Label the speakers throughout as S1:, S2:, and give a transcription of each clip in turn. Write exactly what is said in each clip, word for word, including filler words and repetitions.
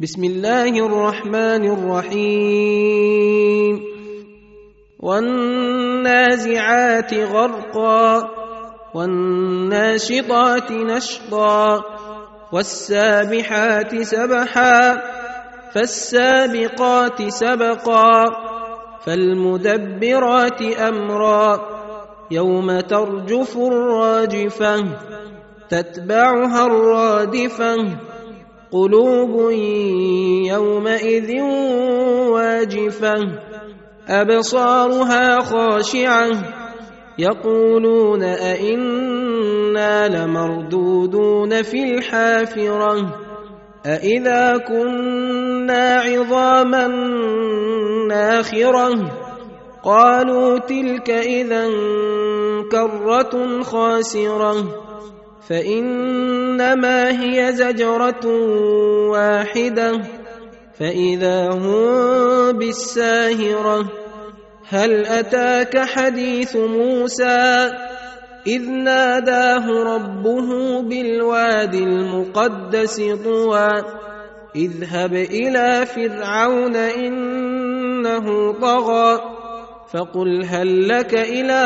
S1: بسم الله الرحمن الرحيم والنازعات غرقا والناشطات نشطا والسابحات سبحا فالسابقات سبقا فالمدبرات أمرا يوم ترجف الراجفة تتبعها الرادفة قلوب يومئذ واجفة أبصارها خاشعة يقولون أئنا لمردودون في الحافرة أئذا كنا عظاما ناخرة قالوا تلك إذا كرة خاسرة فإنما هي زجرة واحدة فإذا هم بالساهرة هل أتاك حديث موسى إذ ناداه ربه بالوادي المقدس طوى اذهب إلى فرعون إنه طغى فقل هل لك إلى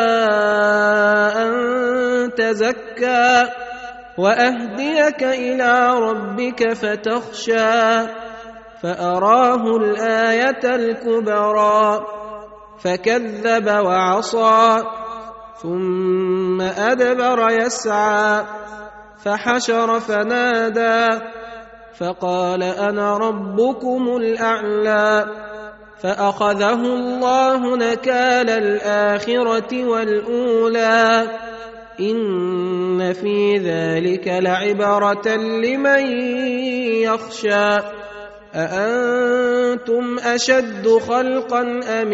S1: أن تزكى وأهديك إلى ربك فتخشى فأراه الآية الكبرى فكذب وعصى ثم أدبر يسعى فحشر فنادى فقال أنا ربكم الأعلى فأخذه الله نكال الآخرة والأولى إن في ذلك لعبرة لمن يخشى أأنتم أشد خلقا أم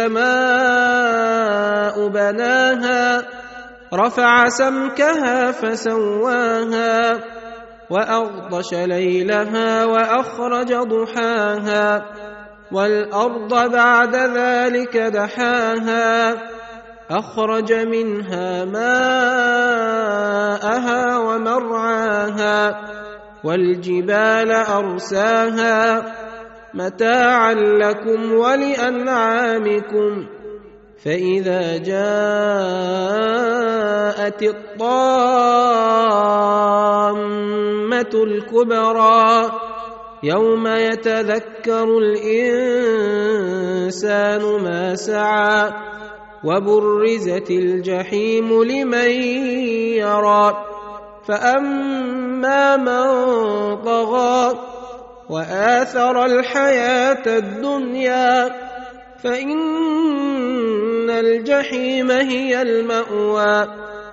S1: السماء بناها رفع سمكها فسواها وأغطش ليلها وأخرج ضحاها والأرض بعد ذلك دحاها أخرج منها ماءها ومرعاها والجبال أرساها متاعا لكم ولأنعامكم فإذا جاءت الطامة الكبرى يوم يتذكر الإنسان ما سعى وبرزت الجحيم لمن يرى فأما من طغى وآثر الحياة الدنيا فإن الجحيم هي المأوى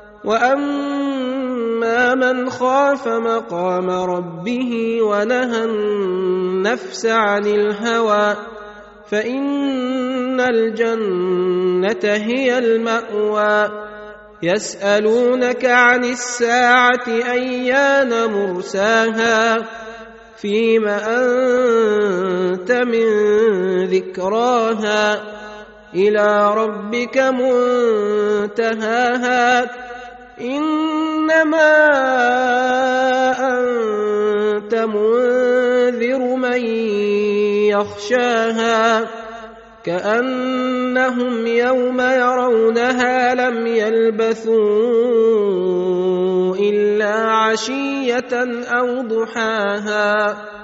S1: وأما من خاف مقام ربه ونهى النفس عن الهوى فإن الجنة هي المأوى يسألونك عن الساعة أيان مرساها فيم أنت من ذكراها إلى ربك منتهاها إنما أنت منذر من يخشاها كأنهم يوم يرونها لم يلبثوا إلا عشية أو ضحاها